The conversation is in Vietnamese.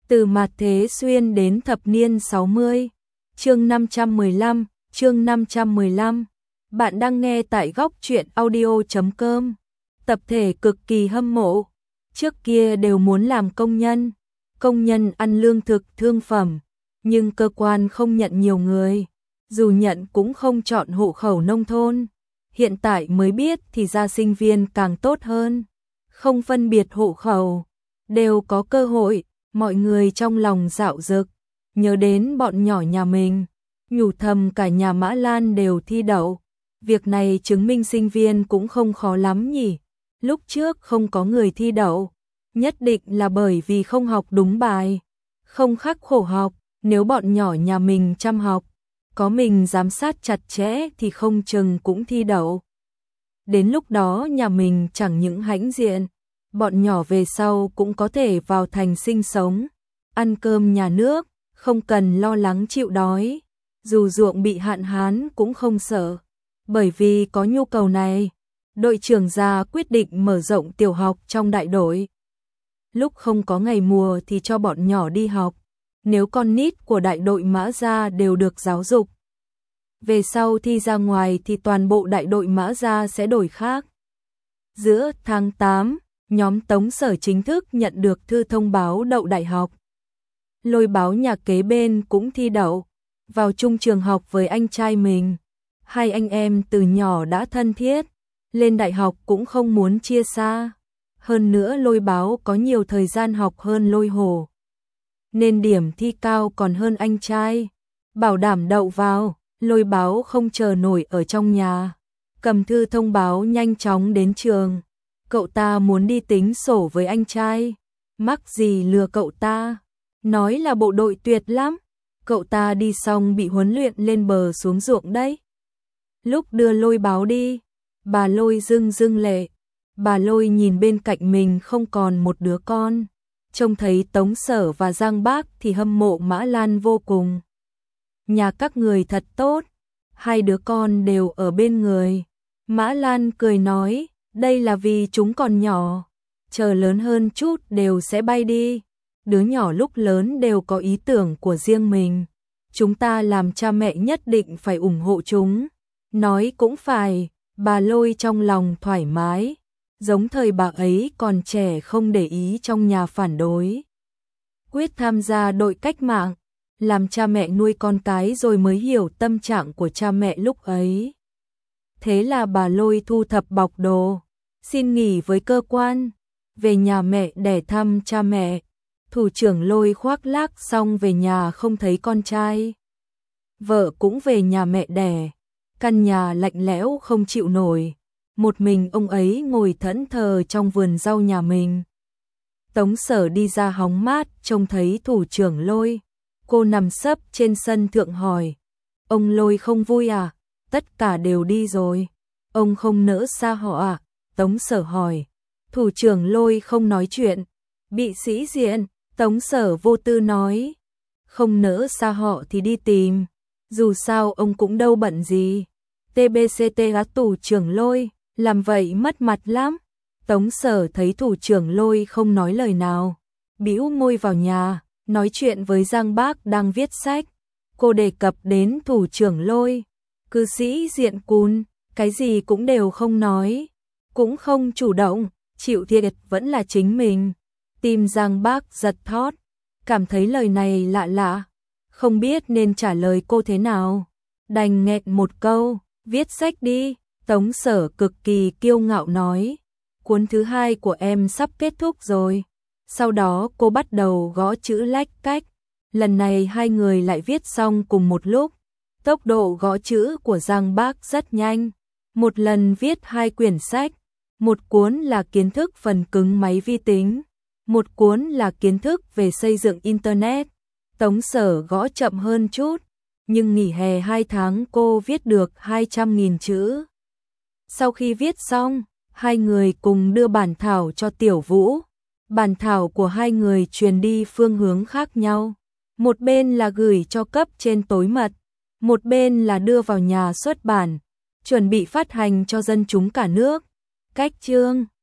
Từ mạt thế xuyên đến thập niên 60. Chương 515. Bạn đang nghe tại góc truyện audio.com. Tập thể cực kỳ hâm mộ. Trước kia đều muốn làm công nhân ăn lương thực thương phẩm, nhưng cơ quan không nhận nhiều người, dù nhận cũng không chọn hộ khẩu nông thôn. Hiện tại mới biết thì ra sinh viên càng tốt hơn, không phân biệt hộ khẩu, đều có cơ hội. Mọi người trong lòng dạo dực, nhớ đến bọn nhỏ nhà mình, nhủ thầm cả nhà Mã Lan đều thi đậu. Việc này chứng minh sinh viên cũng không khó lắm nhỉ. Lúc trước không có người thi đậu, nhất định là bởi vì không học đúng bài, không khắc khổ học. Nếu bọn nhỏ nhà mình chăm học, có mình giám sát chặt chẽ thì không chừng cũng thi đậu. Đến lúc đó nhà mình chẳng những hãnh diện, bọn nhỏ về sau cũng có thể vào thành sinh sống, ăn cơm nhà nước, không cần lo lắng chịu đói. Dù ruộng bị hạn hán cũng không sợ, bởi vì có nhu cầu này. Đội trưởng già quyết định mở rộng tiểu học trong đại đội. Lúc không có ngày mùa thì cho bọn nhỏ đi học, nếu con nít của đại đội Mã Gia đều được giáo dục. Về sau thi ra ngoài thì toàn bộ đại đội Mã Gia sẽ đổi khác. Giữa tháng 8, nhóm Tống Sở chính thức nhận được thư thông báo đậu đại học. Lôi Báo nhà kế bên cũng thi đậu, vào chung trường học với anh trai mình. Hai anh em từ nhỏ đã thân thiết, lên đại học cũng không muốn chia xa. Hơn nữa Lôi Báo có nhiều thời gian học hơn Lôi Hổ, nên điểm thi cao còn hơn anh trai. Bảo đảm đậu vào, Lôi Báo không chờ nổi ở trong nhà, cầm thư thông báo nhanh chóng đến trường. Cậu ta muốn đi tính sổ với anh trai, mắc gì lừa cậu ta, nói là bộ đội tuyệt lắm. Cậu ta đi xong bị huấn luyện lên bờ xuống ruộng đấy. Lúc đưa Lôi Báo đi, bà Lôi rưng lệ. Bà Lôi nhìn bên cạnh mình không còn một đứa con, trông thấy Tống Sở và Giang Bác thì hâm mộ Mã Lan vô cùng. Nhà các người thật tốt, hai đứa con đều ở bên người. Mã Lan cười nói, đây là vì chúng còn nhỏ, chờ lớn hơn chút đều sẽ bay đi. Đứa nhỏ lúc lớn đều có ý tưởng của riêng mình, chúng ta làm cha mẹ nhất định phải ủng hộ chúng. Nói cũng phải, bà Lôi trong lòng thoải mái, giống thời bà ấy còn trẻ không để ý trong nhà phản đối. Quyết tham gia đội cách mạng, làm cha mẹ nuôi con cái rồi mới hiểu tâm trạng của cha mẹ lúc ấy. Thế là bà Lôi thu thập bọc đồ, xin nghỉ với cơ quan, về nhà mẹ để thăm cha mẹ. Thủ trưởng Lôi khoác lác xong về nhà không thấy con trai. Vợ cũng về nhà mẹ đẻ, căn nhà lạnh lẽo không chịu nổi. Một mình ông ấy ngồi thẫn thờ trong vườn rau nhà mình. Tống Sở đi ra hóng mát trông thấy thủ trưởng Lôi. Cô nằm sấp trên sân thượng hỏi, ông Lôi không vui à? Tất cả đều đi rồi, ông không nỡ xa họ à? Tống Sở hỏi. Thủ trưởng Lôi không nói chuyện, bị sĩ diện. Tống Sở vô tư nói, không nỡ xa họ thì đi tìm, dù sao ông cũng đâu bận gì. TBCT thủ trưởng Lôi, làm vậy mất mặt lắm. Tống Sở thấy thủ trưởng Lôi không nói lời nào, bĩu môi vào nhà, nói chuyện với Giang Bác đang viết sách. Cô đề cập đến thủ trưởng Lôi, cư sĩ diện cùn, cái gì cũng đều không nói, cũng không chủ động, chịu thiệt vẫn là chính mình. Tim Giang Bác giật thót, cảm thấy lời này lạ lạ, không biết nên trả lời cô thế nào. Đành nghẹn một câu, viết sách đi. Tống Sở cực kỳ kiêu ngạo nói, cuốn thứ 2 của em sắp kết thúc rồi. Sau đó cô bắt đầu gõ chữ lách cách. Lần này hai người lại viết xong cùng một lúc. Tốc độ gõ chữ của Giang Bác rất nhanh, một lần viết 2 quyển sách. Một cuốn là kiến thức phần cứng máy vi tính, một cuốn là kiến thức về xây dựng Internet. Tống Sở gõ chậm hơn chút, nhưng nghỉ hè 2 tháng cô viết được 200.000 chữ. Sau khi viết xong, hai người cùng đưa bản thảo cho Tiểu Vũ. Bản thảo của hai người truyền đi phương hướng khác nhau. Một bên là gửi cho cấp trên tối mật, một bên là đưa vào nhà xuất bản, chuẩn bị phát hành cho dân chúng cả nước. Cách chương